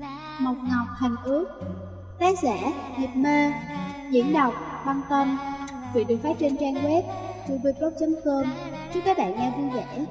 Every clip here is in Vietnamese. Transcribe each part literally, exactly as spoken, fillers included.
Mộc Ngọc Thành Ước. Tác giả Nhịp Mê. Diễn đọc Băng Tâm. Chuyện được phát trên trang web tubiblog chấm com. Chúc các bạn nghe vui vẻ.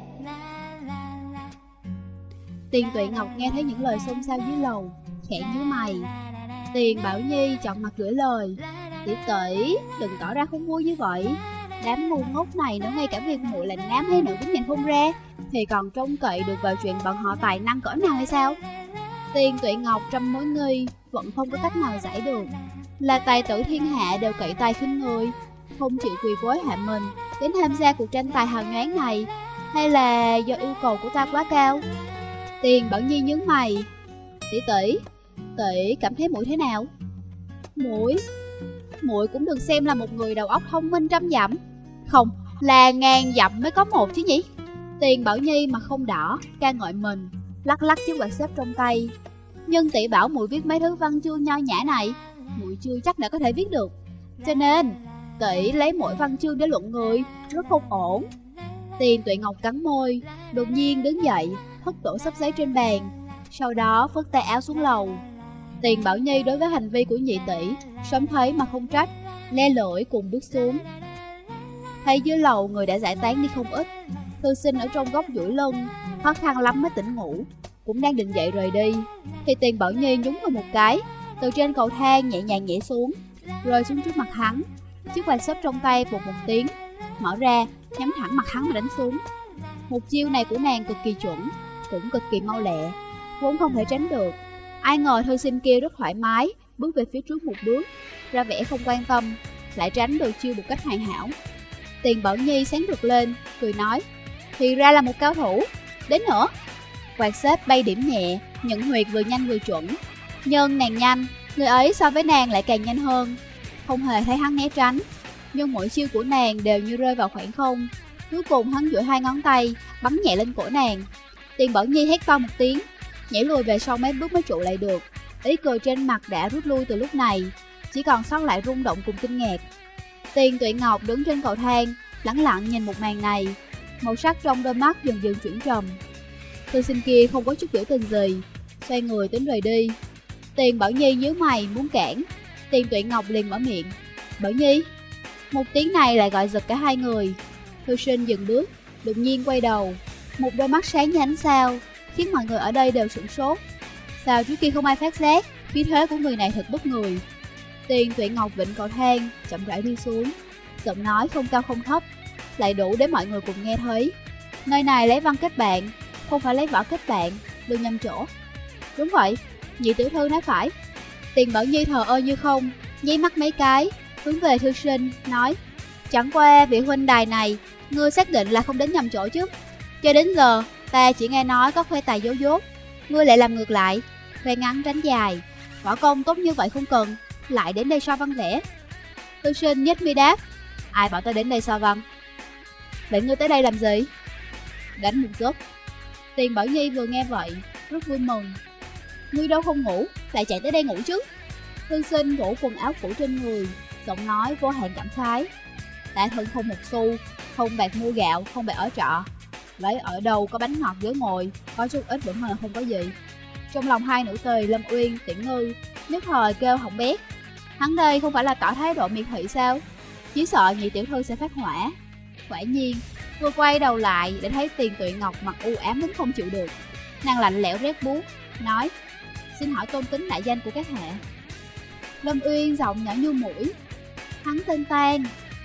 Tiền Tuệ Ngọc nghe thấy những lời xôn xao dưới lầu, khẽ nhíu mày. Tiền Bảo Nhi chọn mặt gửi lời: Tỷ tỷ, đừng tỏ ra không vui như vậy. Đám ngu ngốc này nếu ngay cả việc muội là nám hay nữ cũng nhìn không ra, thì còn trông cậy được vào chuyện bọn họ tài năng cỡ nào hay sao? Tiền Tuệ Ngọc trăm mối nghi, vẫn không có cách nào giải được. Là tài tử thiên hạ đều cậy tài khinh người, không chịu quỳ gối hạ mình đến tham gia cuộc tranh tài hào nhoáng này, hay là do yêu cầu của ta quá cao? Tiền Bảo Nhi nhướng mày: Tỷ tỷ, tỷ cảm thấy muội thế nào? Muội, muội cũng được xem là một người đầu óc thông minh trăm dặm. Không, là ngàn dặm mới có một chứ nhỉ? Tiền Bảo Nhi mà không đỏ, ca ngợi mình, lắc lắc chiếc quạt xếp trong tay. Nhưng tỷ bảo muội viết mấy thứ văn chương nho nhã này, muội chưa chắc đã có thể viết được. Cho nên, tỷ lấy mỗi văn chương để luận người, rất không ổn. Tiền Tuệ Ngọc cắn môi, đột nhiên đứng dậy, hất đổ xấp giấy trên bàn, sau đó phất tay áo xuống lầu. Tiền Bảo Nhi đối với hành vi của nhị tỷ sớm thấy mà không trách, le lưỡi cùng bước xuống. Thấy dưới lầu người đã giải tán đi không ít. Thư sinh ở trong góc duỗi lưng, khó khăn lắm mới tỉnh ngủ, cũng đang định dậy rời đi, thì Tiền Bảo Nhi nhúng vào một cái, từ trên cầu thang nhẹ nhàng nhảy xuống, rơi xuống trước mặt hắn. Chiếc quạt xếp trong tay bụt một tiếng, mở ra, nhắm thẳng mặt hắn mà đánh xuống. Một chiêu này của nàng cực kỳ chuẩn, cũng cực kỳ mau lẹ, vốn không thể tránh được. Ai ngờ thư sinh kia rất thoải mái, bước về phía trước một bước, ra vẻ không quan tâm, lại tránh được chiêu một cách hoàn hảo. Tiền Bảo Nhi sáng rực lên, cười nói: Thì ra là một cao thủ, đến nữa. Quạt xếp bay điểm nhẹ, nhận huyệt vừa nhanh vừa chuẩn. Nhưng nàng nhanh, người ấy so với nàng lại càng nhanh hơn. Không hề thấy hắn né tránh, nhưng mỗi chiêu của nàng đều như rơi vào khoảng không. Cuối cùng hắn duỗi hai ngón tay, bắn nhẹ lên cổ nàng. Tiền Bảo Nhi hét to một tiếng, nhảy lùi về sau mấy bước mới trụ lại được. Ý cười trên mặt đã rút lui từ lúc này, chỉ còn sót lại rung động cùng kinh ngạc. Tiền Tuệ Ngọc đứng trên cầu thang, lẳng lặng nhìn một màn này, màu sắc trong đôi mắt dần dần chuyển trầm. Thư sinh kia không có chút biểu tình gì, xoay người tính rời đi. Tiền Bảo Nhi nhíu mày muốn cản, Tiền Tuệ Ngọc liền mở miệng: Bảo Nhi. Một tiếng này lại gọi giật cả hai người. Thư sinh dừng bước, đột nhiên quay đầu, một đôi mắt sáng như ánh sao, khiến mọi người ở đây đều sửng sốt. Sao trước kia không ai phát giác, khí thế của người này thật bất người. Tiền Tuệ Ngọc vịnh cầu thang, chậm rãi đi xuống, giọng nói không cao không thấp, lại đủ để mọi người cùng nghe thấy. Nơi này lấy văn kết bạn, không phải lấy võ kết bạn, đừng nhầm chỗ. Đúng vậy, nhị tiểu thư nói phải. Tiền Bảo Nhi thờ ơ như không, nháy mắt mấy cái, hướng về thư sinh, nói: Chẳng qua vị huynh đài này, ngươi xác định là không đến nhầm chỗ chứ? Cho đến giờ, ta chỉ nghe nói có khoe tài dấu dốt, ngươi lại làm ngược lại, khoe ngắn tránh dài, võ công tốt như vậy không cần, lại đến đây so văn vẽ. Thư sinh nhếch mi đáp: Ai bảo ta đến đây so văn? Vậy ngươi tới đây làm gì? Đánh một giấc. Tiền Bảo Nhi vừa nghe vậy, rất vui mừng. Ngươi đâu không ngủ, lại chạy tới đây ngủ chứ? Thư sinh vỗ quần áo cũ trên người, giọng nói vô hạn cảm khái: Tạ thân không một xu, không bạc mua gạo, không bạc ở trọ, lấy ở đâu có bánh ngọt ghế ngồi, có chút ít vẫn là không có gì. Trong lòng hai nữ tỳ Lâm Uyên, Tiễn Ngư nhất thời kêu hỏng bét. Hắn đây không phải là tỏ thái độ miệt thị sao? Chỉ sợ nhị tiểu thư sẽ phát hỏa. Quả nhiên, vừa quay đầu lại để thấy Tiền Tuệ Ngọc mặt u ám đến không chịu được. Nàng lạnh lẽo rét buốt, nói: Xin hỏi tôn tính đại danh của các hạ? Lâm Uyên giọng nhỏ như mũi: Hắn tên Tan.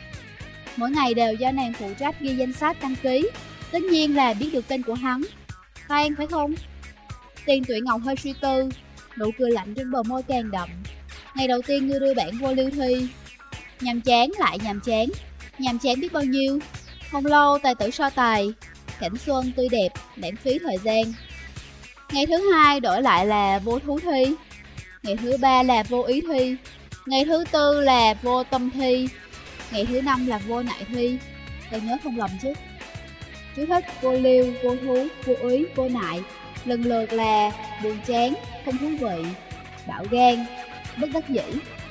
Mỗi ngày đều do nàng phụ trách ghi danh sách đăng ký, tất nhiên là biết được tên của hắn. Tan phải không? Tiền Tuệ Ngọc hơi suy tư, nụ cười lạnh trên bờ môi càng đậm. Ngày đầu tiên ngươi đưa bản vô lưu thi, nhàm chán lại nhàm chán, nhàm chán biết bao nhiêu. Không lâu tài tử so tài, cảnh xuân tươi đẹp, lãng phí thời gian. Ngày thứ hai đổi lại là vô thú thi, ngày thứ ba là vô ý thi, ngày thứ tư là vô tâm thi, ngày thứ năm là vô nại thi. Ta nhớ không lầm chứ? Chú thích: vô lưu, vô thú, vô ý, vô nại lần lượt là buồn chán, không thú vị, bạo gan, bất đắc dĩ.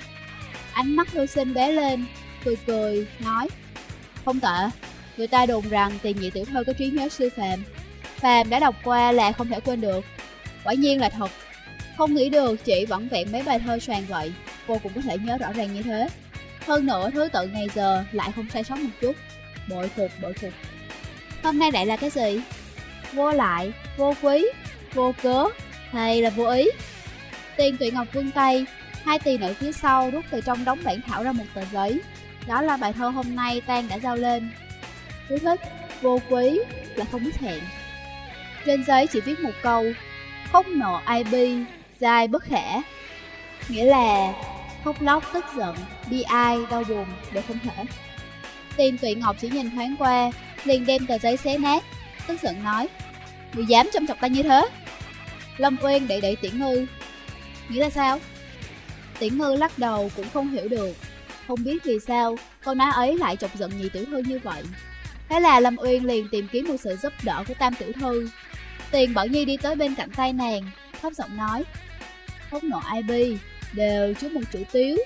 Ánh mắt thư sinh bé lên, cười cười, nói: Không tệ, người ta đồn rằng Tiền nhị tiểu thư có trí nhớ siêu phàm, phàm đã đọc qua là không thể quên được. Quả nhiên là thật. Không nghĩ được chị vẫn vẹn mấy bài thơ xoàn vậy, cô cũng có thể nhớ rõ ràng như thế. Hơn nữa thứ tự ngày giờ lại không sai sót một chút. Bội phục, bội phục. Hôm nay lại là cái gì? Vô lại, vô quý, vô cớ, hay là vô ý? Tiền Tuệ Ngọc vươn tay, hai tỳ nữ phía sau rút từ trong đống bản thảo ra một tờ giấy. Đó là bài thơ hôm nay Tan đã giao lên. Chú thích, vô quý là không biết hẹn. Trên giấy chỉ viết một câu, không nộ ai bi, dai bất khả. Nghĩa là khóc lóc tức giận, bi ai, đau buồn đều không thể. Tiền Tuệ Ngọc chỉ nhìn thoáng qua, liền đem tờ giấy xé nát, tức giận nói, người dám châm chọc ta như thế? Lâm Uyên đẩy đẩy Tiễn Ngư. Nghĩa là sao? Tiễn Ngư lắc đầu cũng không hiểu được, không biết vì sao câu nói ấy lại chọc giận nhị tiểu thư như vậy. Thế là Lâm Uyên liền tìm kiếm một sự giúp đỡ của tam tiểu thư. Tiền Bảo Nhi đi tới bên cạnh tay nàng, thấp giọng nói, khóc nộ ai bi đều chứa một chữ tiếu,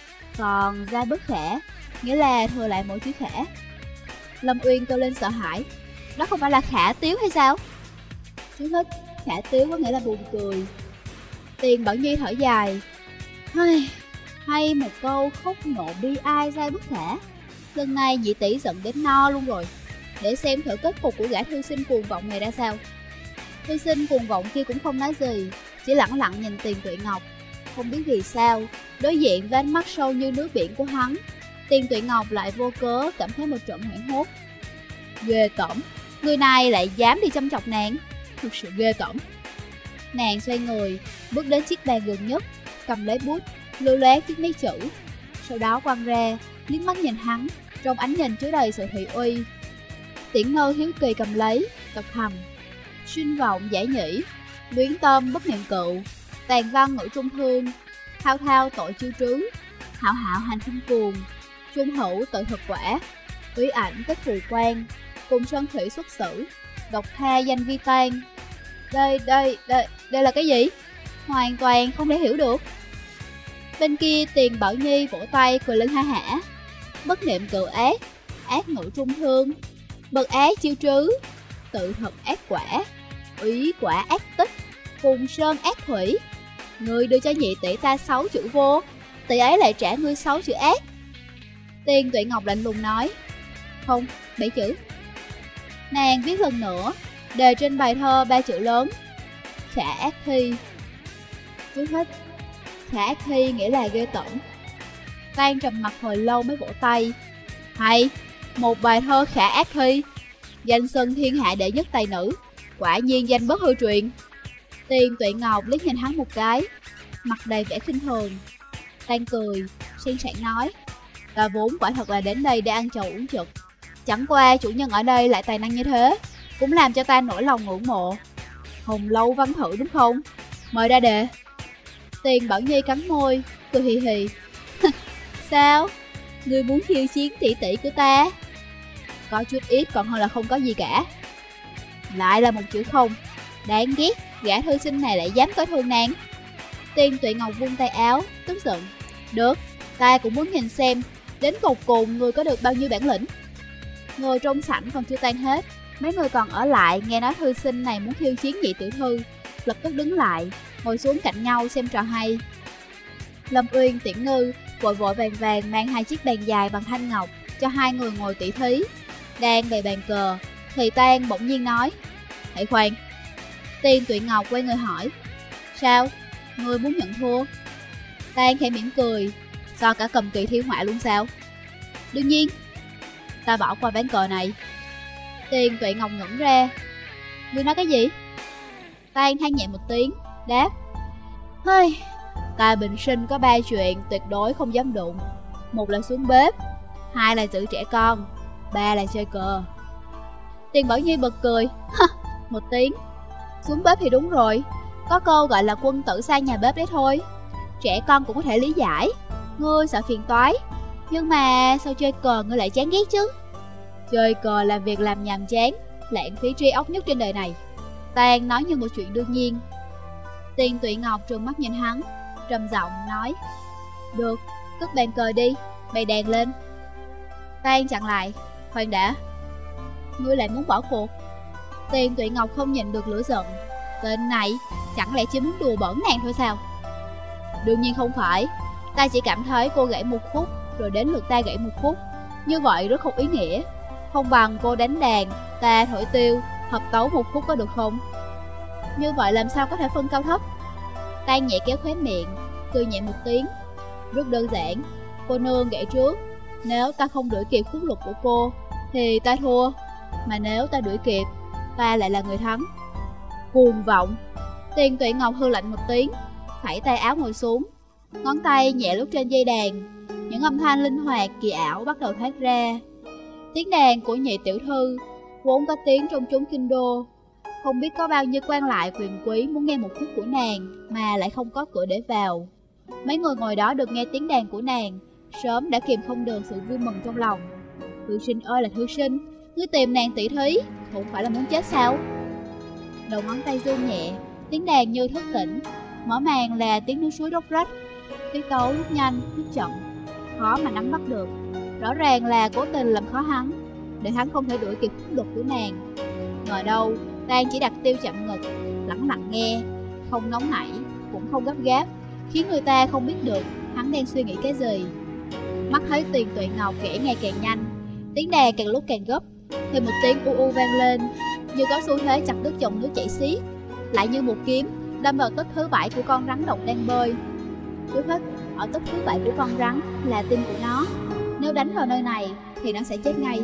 còn ra bất khả nghĩa là thừa lại mỗi chữ khả. Lâm Uyên kêu lên sợ hãi, đó không phải là khả tiếu hay sao? Chú thích, khả tiếu có nghĩa là buồn cười. Tiền Bảo Nhi thở dài, hay, hay một câu khóc nộ bi ai dai bất khả. Lần này nhị tỷ giận đến no luôn rồi. Để xem thử kết cục của gã thư sinh cuồng vọng này ra sao. Thư sinh cuồng vọng kia cũng không nói gì, chỉ lẳng lặng nhìn Tiền Tuệ Ngọc. Không biết vì sao, đối diện với ánh mắt sâu như nước biển của hắn, Tiền Tuệ Ngọc lại vô cớ cảm thấy một trận hoảng hốt. Ghê tởm, người này lại dám đi châm chọc nàng, thực sự ghê tởm. Nàng xoay người, bước đến chiếc bàn gần nhất, cầm lấy bút, lưu loát viết mấy chữ. Sau đó quăng ra, liếc mắt nhìn hắn, trong ánh nhìn chứa đầy sự thị uy. Tiễn Ngư hiếu kỳ cầm lấy, đọc thầm, sinh vọng giải nhĩ, luyến tâm bất niệm cựu, tàn văn ngữ trung thương, thao thao tội chiêu trứ, hạo hạo hành không cuồng, trung hữu tội thực quả, úy ảnh tất phù quan, cùng sơn thủy xuất xử, độc tha danh vi tan. Đây, đây, đây, đây là cái gì? Hoàn toàn không thể hiểu được. Bên kia Tiền Bảo Nhi vỗ tay cười lên ha hả. Bất niệm cựu ác, ác ngữ trung thương, bậc ác chiêu trứ, tự thực ác quả, úy quả ác tích, cùng sơn ác thủy. Ngươi đưa cho nhị tỷ ta sáu chữ vô, tỷ ấy lại trả ngươi sáu chữ ác. Tiền Tuệ Ngọc lạnh lùng nói, không, bảy chữ. Nàng viết lần nữa, đề trên bài thơ ba chữ lớn, khả ác thi. Chú thích, khả ác thi nghĩa là ghê tởm. Tan trầm mặt hồi lâu mới vỗ tay, hay, một bài thơ khả ác thi, danh xưng thiên hạ đệ nhất tài nữ, quả nhiên danh bất hư truyền. Tiền Tuệ Ngọc liếc nhìn hắn một cái, mặt đầy vẻ khinh thường. Tan cười, sen sảng nói, ta vốn quả thật là đến đây để ăn trầu uống trực, chẳng qua chủ nhân ở đây lại tài năng như thế, cũng làm cho ta nỗi lòng ngưỡng mộ. Hồng lâu văn thử đúng không? Mời ra đề. Tiền Bảo Nhi cắn môi, cười hì hì. Sao? Ngươi muốn khiêu chiến tỷ tỷ của ta? Có chút ít còn hơn là không có gì cả. Lại là một chữ không. Đáng ghét, gã thư sinh này lại dám coi thường nàng. Tiền Tuệ Ngọc vung tay áo, tức giận. Được, ta cũng muốn nhìn xem, đến cột cùng người có được bao nhiêu bản lĩnh. Người trong sảnh còn chưa tan hết, mấy người còn ở lại nghe nói thư sinh này muốn khiêu chiến nhị tiểu thư, lập tức đứng lại, ngồi xuống cạnh nhau xem trò hay. Lâm Uyên, Tiễn Ngư vội vội vàng vàng mang hai chiếc bàn dài bằng thanh ngọc cho hai người ngồi tỉ thí. Đang bày bàn cờ, thì Tan bỗng nhiên nói, hãy khoan. Tiền Tuệ Ngọc quay người hỏi, sao, ngươi muốn nhận thua? Tan khẽ mỉm cười, so cả cầm kỳ thiên họa luôn sao? Đương nhiên, ta bỏ qua ván cờ này. Tiền Tuệ Ngọc ngẩn ra, ngươi nói cái gì? Tan than nhẹ một tiếng, đáp, hơi, ta bình sinh có ba chuyện tuyệt đối không dám đụng. Một là xuống bếp, hai là giữ trẻ con, ba là chơi cờ. Tiền Bảo Nhi bật cười, một tiếng. Xuống bếp thì đúng rồi, có câu gọi là quân tử sang nhà bếp đấy thôi. Trẻ con cũng có thể lý giải, ngươi sợ phiền toái, nhưng mà sao chơi cờ ngươi lại chán ghét chứ? Chơi cờ là việc làm nhàm chán, lãng phí trí óc nhất trên đời này. Tan nói như một chuyện đương nhiên. Tiền Tuệ Ngọc trừng mắt nhìn hắn, trầm giọng nói, được, cất bàn cờ đi, bày đèn lên. Tan chặn lại, khoan đã, ngươi lại muốn bỏ cuộc? Tiền Tuệ Ngọc không nhịn được lửa giận, Tên này chẳng lẽ chỉ muốn đùa bỡn nàng thôi sao? Đương nhiên không phải. Ta chỉ cảm thấy cô gãy một khúc rồi đến lượt ta gãy một khúc, như vậy rất không ý nghĩa. Không bằng cô đánh đàn, ta thổi tiêu, hợp tấu một khúc có được không? Như vậy làm sao có thể phân cao thấp? Tan nhẹ kéo khóe miệng, cười nhẹ một tiếng. Rất đơn giản, cô nương gãy trước. Nếu ta không đuổi kịp khúc lục của cô thì ta thua, mà nếu ta đuổi kịp, ta lại là người thắng. Cuồng vọng. Tiền Tuệ Ngọc hư lạnh một tiếng, phẩy tay áo ngồi xuống, ngón tay nhẹ lúc trên dây đàn. Những âm thanh linh hoạt kỳ ảo bắt đầu thoát ra. Tiếng đàn của nhị tiểu thư vốn có tiếng trong chốn kinh đô, không biết có bao nhiêu quan lại quyền quý muốn nghe một khúc của nàng mà lại không có cửa để vào. Mấy người ngồi đó được nghe tiếng đàn của nàng, sớm đã kìm không được sự vui mừng trong lòng. Thư sinh ơi là thư sinh, ngươi tìm nàng tỷ thí, không phải là muốn chết sao? Đầu ngón tay run nhẹ, tiếng đàn như thức tỉnh. Mở màn là tiếng nước suối róc rách, tiết tấu lúc nhanh lúc chậm, khó mà nắm bắt được. Rõ ràng là cố tình làm khó hắn, để hắn không thể đuổi kịp khúc đục của nàng. Ngờ đâu Tan chỉ đặt tiêu chậm ngực, lẳng lặng nghe, không nóng nảy cũng không gấp gáp, khiến người ta không biết được hắn đang suy nghĩ cái gì. Mắt thấy Tiền Tuệ Ngọc kể ngày càng nhanh, tiếng đàn càng lúc càng gấp, thì một tiếng u u vang lên, như có xu thế chặt đứt dòng nước chảy xiết, lại như một kiếm đâm vào tấc thứ bảy của con rắn độc đang bơi. Chú thích: ở tấc thứ bảy của con rắn là tim của nó, nếu đánh vào nơi này thì nó sẽ chết ngay.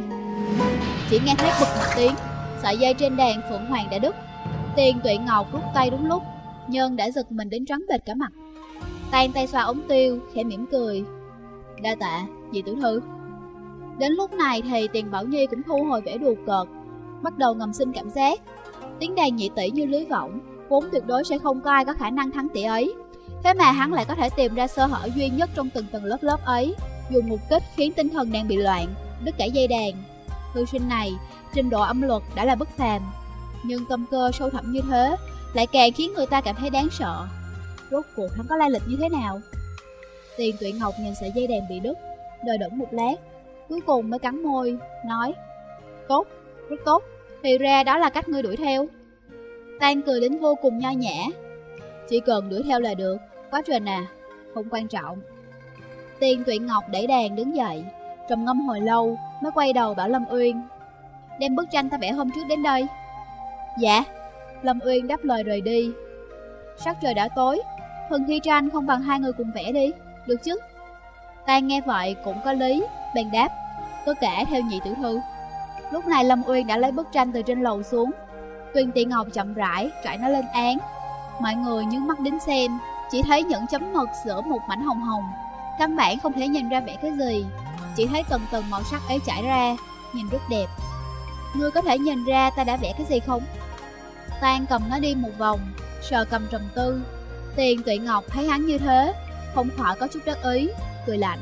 Chỉ nghe thấy bực một tiếng, sợi dây trên đàn Phượng Hoàng đã đứt. Tiền Tuệ Ngọc rút tay đúng lúc, Nhân đã giật mình đến trắng bệch cả mặt. Tan tay xoa ống tiêu, khẽ mỉm cười. Đa tạ, dì tiểu thư. Đến lúc này thì Tiền Bảo Nhi cũng thu hồi vẻ đùa cợt, bắt đầu ngầm sinh cảm giác tiếng đàn nhị tỷ như lưới võng, vốn tuyệt đối sẽ không có ai có khả năng thắng tỷ ấy. Thế mà hắn lại có thể tìm ra sơ hở duy nhất trong từng tầng lớp lớp ấy, dùng một kích khiến tinh thần nàng bị loạn, đứt cả dây đàn. Thư sinh này, trình độ âm luật đã là bất phàm, nhưng tâm cơ sâu thẳm như thế lại càng khiến người ta cảm thấy đáng sợ. Rốt cuộc hắn có lai lịch như thế nào? Tiền Tuệ Ngọc nhìn sợi dây đàn bị đứt, đờ đẫn một lát, cuối cùng mới cắn môi, nói: Tốt, rất tốt, thì ra đó là cách ngươi đuổi theo. Tan cười đến vô cùng nho nhã. Chỉ cần đuổi theo là được, quá trình à, không quan trọng. Tiền Tuệ Ngọc đẩy đàn đứng dậy, trầm ngâm hồi lâu mới quay đầu bảo Lâm Uyên: Đem bức tranh ta vẽ hôm trước đến đây. Dạ. Lâm Uyên đáp lời rời đi. Sắc trời đã tối, phần thi tranh không bằng hai người cùng vẽ đi, được chứ? Tan nghe vậy cũng có lý, bèn đáp: Tất cả theo nhị tiểu thư. Lúc này Lâm Uyên đã lấy bức tranh từ trên lầu xuống. Tuyền Tỷ Ngọc chậm rãi trải nó lên án. Mọi người nhướng mắt đến xem, chỉ thấy những chấm mực giữa một mảnh hồng hồng, căn bản không thể nhìn ra vẽ cái gì, chỉ thấy từng từng màu sắc ấy trải ra, nhìn rất đẹp. Ngươi có thể nhìn ra ta đã vẽ cái gì không? Tan cầm nó đi một vòng, sờ cầm trầm tư. Tiền Tuệ Ngọc thấy hắn như thế, không khỏi có chút đắc ý, cười lạnh.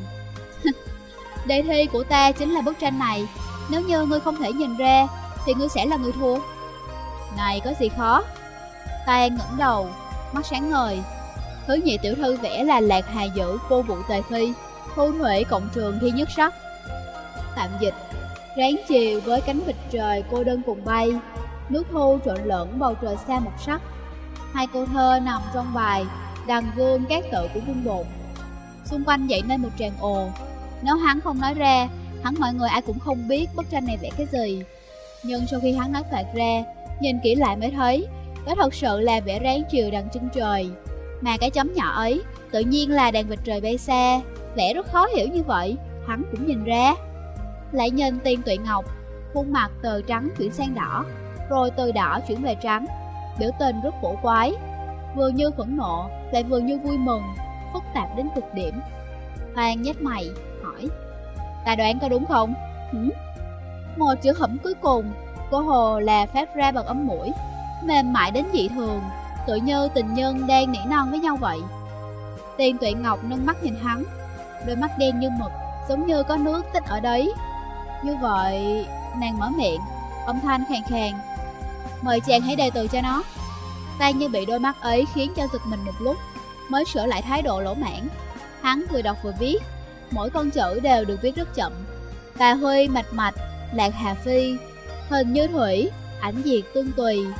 Đề thi của ta chính là bức tranh này, nếu như ngươi không thể nhìn ra thì ngươi sẽ là người thua. Này có gì khó? Tan ngẩng đầu, mắt sáng ngời. Thứ nhị tiểu thư vẽ là Lạc Hà Dữ vô vụ tề phi, thu thủy cộng trường thi nhất sắc. Tạm dịch: ráng chiều với cánh vịt trời cô đơn cùng bay, nước thu trộn lẫn bầu trời xa một sắc. Hai câu thơ nằm trong bài Đàn Vương Cát Tự của Vương Bột. Xung quanh dậy nên một tràng ồ. Nếu hắn không nói ra, hẳn mọi người ai cũng không biết bức tranh này vẽ cái gì. Nhưng sau khi hắn nói toạc ra, nhìn kỹ lại mới thấy đó thật sự là vẽ ráng chiều đằng chân trời. Mà cái chấm nhỏ ấy tự nhiên là đàn vịt trời bay xa. Vẽ rất khó hiểu như vậy, hắn cũng nhìn ra. Lại nhìn Tiền Tuệ Ngọc, khuôn mặt từ trắng chuyển sang đỏ, rồi từ đỏ chuyển về trắng, biểu tình rất cổ quái, vừa như phẫn nộ lại vừa như vui mừng, phức tạp đến cực điểm. Hoàng nhếch mày hỏi: Ta đoán có đúng không? Hử? Một chữ hửm cuối cùng của hồ là phát ra bằng ấm mũi, mềm mại đến dị thường, tự như tình nhân đang nỉ non với nhau vậy. Tiền Tuệ Ngọc nâng mắt nhìn hắn, đôi mắt đen như mực, giống như có nước tích ở đấy. Như vậy, nàng mở miệng, âm thanh khàn khàn: Mời chàng hãy đề từ cho nó. Ta như bị đôi mắt ấy khiến cho giật mình một lúc, mới sửa lại thái độ lỗ mãn. Hắn vừa đọc vừa viết, mỗi con chữ đều được viết rất chậm. Tà Huy mạch mạch, Lạc Hà Phi, hình như thủy, ảnh diệt tương tùy.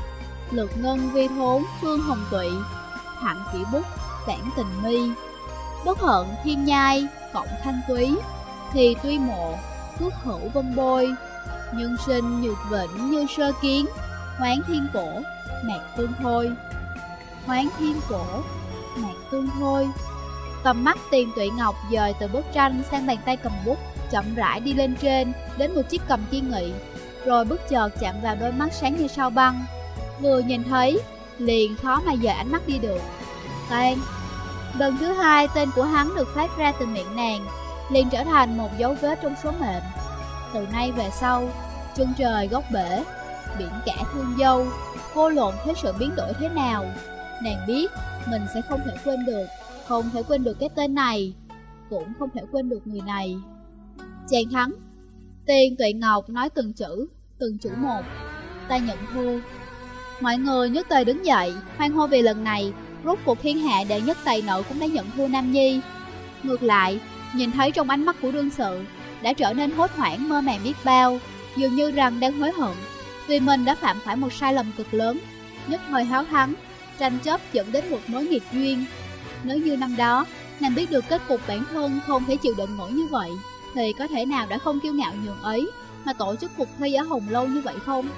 Lược ngân vi thốn phương hồng tụy, thẳng kỷ bút tản tình mi. Bất hận thiên nhai cộng thanh túy, thì tuy mộ phước hữu vân bôi. Nhân sinh nhược vĩnh như sơ kiến, hoán thiên cổ mạc tương thôi. Hoán thiên cổ mạc tương thôi. Tầm mắt Tiền Tuệ Ngọc dời từ bức tranh sang bàn tay cầm bút, chậm rãi đi lên trên, đến một chiếc cầm kiên nghị, rồi bất chợt chạm vào đôi mắt sáng như sao băng. Vừa nhìn thấy, liền khó mà dời ánh mắt đi được. Tan. Lần thứ hai tên của hắn được phát ra từ miệng nàng, liền trở thành một dấu vết trong số mệnh. Từ nay về sau, chân trời góc bể, biển cả thương dâu, vô luận thế sự biến đổi thế nào, nàng biết mình sẽ không thể quên được. Không thể quên được cái tên này, cũng không thể quên được người này. Chàng thắng. Tiền Tuệ Ngọc nói từng chữ, từng chữ một. Ta nhận thua. Mọi người nhất tề đứng dậy, hoan hô vì lần này, rốt cuộc thiên hạ đệ nhất tài nợ cũng đã nhận thua Nam Nhi. Ngược lại, nhìn thấy trong ánh mắt của đương sự, đã trở nên hốt hoảng mơ màng biết bao, dường như rằng đang hối hận, vì mình đã phạm phải một sai lầm cực lớn, nhất thời háo thắng, tranh chấp dẫn đến một mối nghiệt duyên. Nếu như năm đó, nàng biết được kết cục bản thân không thể chịu đựng nổi như vậy, thì có thể nào đã không kiêu ngạo nhường ấy, mà tổ chức cuộc thi ở Hồng Lâu như vậy không?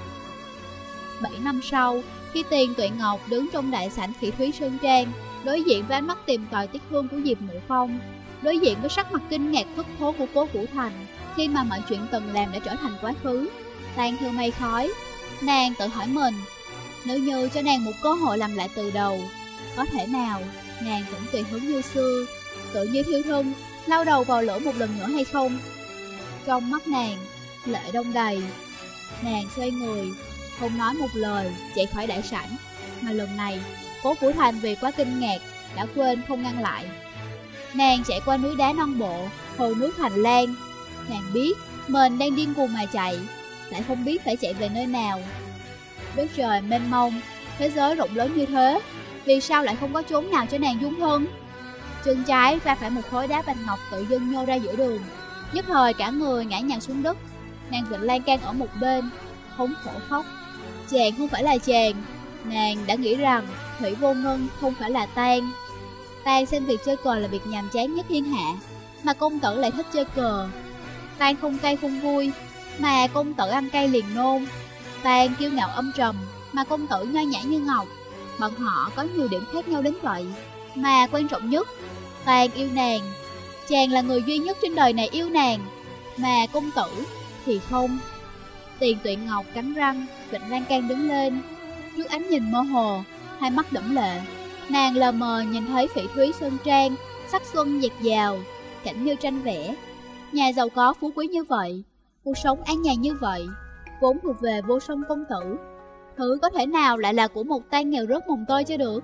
Bảy năm sau, khi Tiền Tuệ Ngọc đứng trong đại sảnh Phỉ Thúy Sơn Trang, đối diện với ánh mắt tìm tòi tiếc thương của Diệp Mộ Phong, đối diện với sắc mặt kinh ngạc thất thố của Cố Vũ Thành, khi mà mọi chuyện từng làm đã trở thành quá khứ, tan theo mây khói, nàng tự hỏi mình, nếu như cho nàng một cơ hội làm lại từ đầu, có thể nào nàng vẫn tùy hứng như xưa, tự như thiêu thân, lao đầu vào lửa một lần nữa hay không? Trong mắt nàng, lệ đông đầy. Nàng xoay người, không nói một lời, chạy khỏi đại sảnh. Mà lần này, Cố Vũ Thành vì quá kinh ngạc, đã quên không ngăn lại. Nàng chạy qua núi đá non bộ, hồ nước Thành Lan. Nàng biết mình đang điên cuồng mà chạy, lại không biết phải chạy về nơi nào. Đất trời mênh mông, thế giới rộng lớn như thế, vì sao lại không có chốn nào cho nàng dung thân? Chân trái va phải một khối đá bạch ngọc tự dưng nhô ra giữa đường, nhất thời cả người ngã nhào xuống đất. Nàng vịnh lan can ở một bên, thống khổ khóc. Chàng không phải là chàng. Nàng đã nghĩ rằng Thủy Vô Ngân không phải là Tan. Tan xem việc chơi cờ là việc nhàm chán nhất thiên hạ, mà công tử lại thích chơi cờ. Tan không cay không vui, mà công tử ăn cay liền nôn. Tan kiêu ngạo âm trầm, mà công tử nho nhã như ngọc. Bọn họ có nhiều điểm khác nhau đến vậy, mà quan trọng nhất, Tan yêu nàng. Chàng là người duy nhất trên đời này yêu nàng, mà công tử thì không. Tiền Tuệ Ngọc cắn răng, vịnh lan can đứng lên. Trước ánh nhìn mơ hồ, hai mắt đẫm lệ, nàng lờ mờ nhìn thấy Phỉ Thúy Sơn Trang, sắc xuân dạt dào, cảnh như tranh vẽ. Nhà giàu có phú quý như vậy, cuộc sống an nhàn như vậy, vốn thuộc về Vô Song công tử, thứ có thể nào lại là của một Tan nghèo rớt mồng tơi cho được?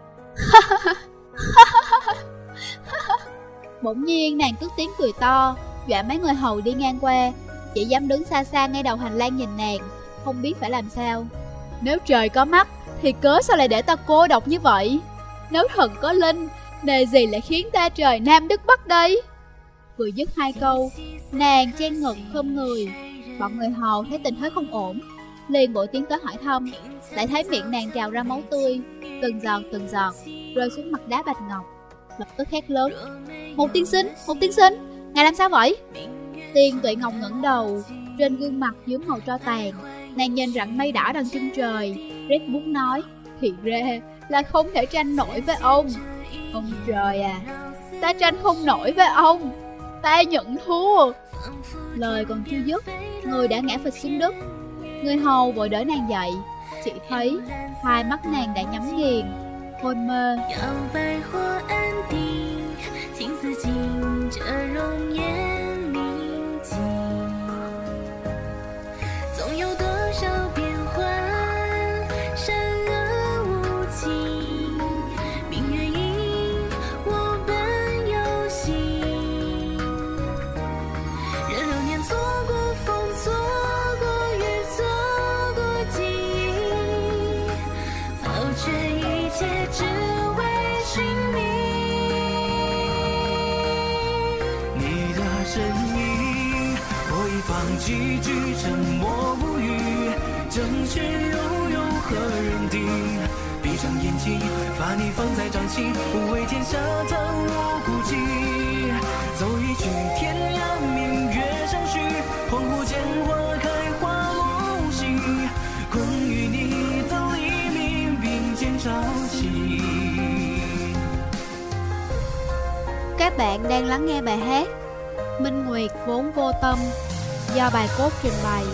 Bỗng nhiên nàng cất tiếng cười to, dọa mấy người hầu đi ngang qua, chỉ dám đứng xa xa ngay đầu hành lang nhìn nàng, không biết phải làm sao. Nếu trời có mắt, thì cớ sao lại để ta cô độc như vậy? Nếu thần có linh, nề gì lại khiến ta trời Nam Đức Bắc đây? Vừa dứt hai câu, nàng chen ngực khom người. Bọn người hầu thấy tình thế không ổn, liền bộ tiến tới hỏi thăm, lại thấy miệng nàng trào ra máu tươi, từng giọt từng giọt rơi xuống mặt đá bạch ngọc. Lập tức hét lớn, một tiên sinh, một tiên sinh, ngài làm sao vậy? Tiền Tuệ Ngọc ngẩng đầu, trên gương mặt nhuốm màu tro tàn. Nàng nhìn rặng mây đỏ đằng chân trời, rét bút nói, thì ra là không thể tranh nổi với ông. Ông trời à, ta tranh không nổi với ông, ta nhận thua. Lời còn chưa dứt, người đã ngã phịch xuống đất. Người hầu vội đỡ nàng dậy, chỉ thấy hai mắt nàng đã nhắm nghiền, hôn mê. 何人定？闭上眼睛，把你放在掌心，不为天下贪我孤寂。走一曲天涯明月相许，恍惚间花开花无息。困于你的黎明，并肩朝夕。 Các bạn đang lắng nghe bài hát Minh Nguyệt vốn vô tâm do bài cốt trình bày.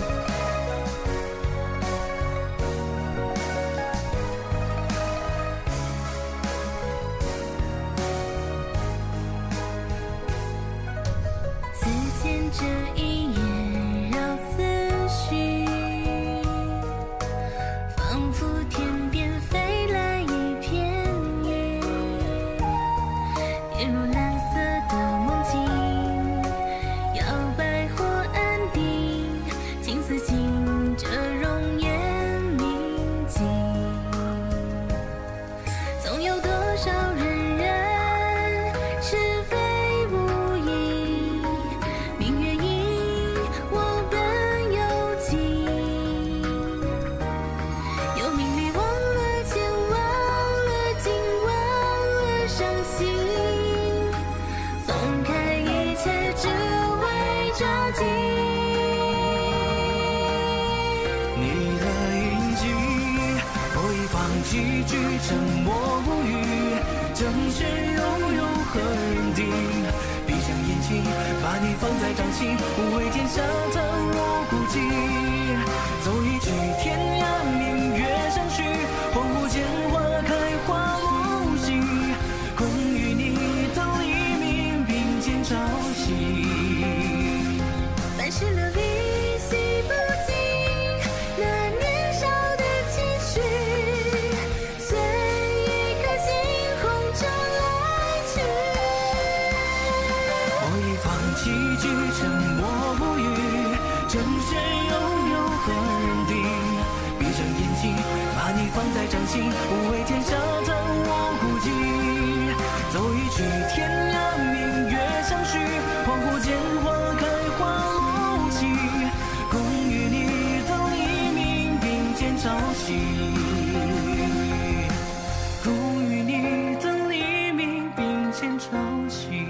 几句沉默无语，正是拥有何人定？闭上眼睛，把你放在掌心，不为天下贪我孤寂。走一曲天涯明月相许，恍惚间花开花无息。困于你的黎明，并肩朝夕。 半世了离析不尽那年少的期许，随一颗惊鸿中来去。 我已放弃句沉默不语，正是拥有何人定？闭上眼睛，把你放在掌心，不为天下贪我孤寂。走一曲天涯明月相许，恍惚间花开花无息。共与你的黎明，并肩朝夕。共与你的黎明，并肩朝夕。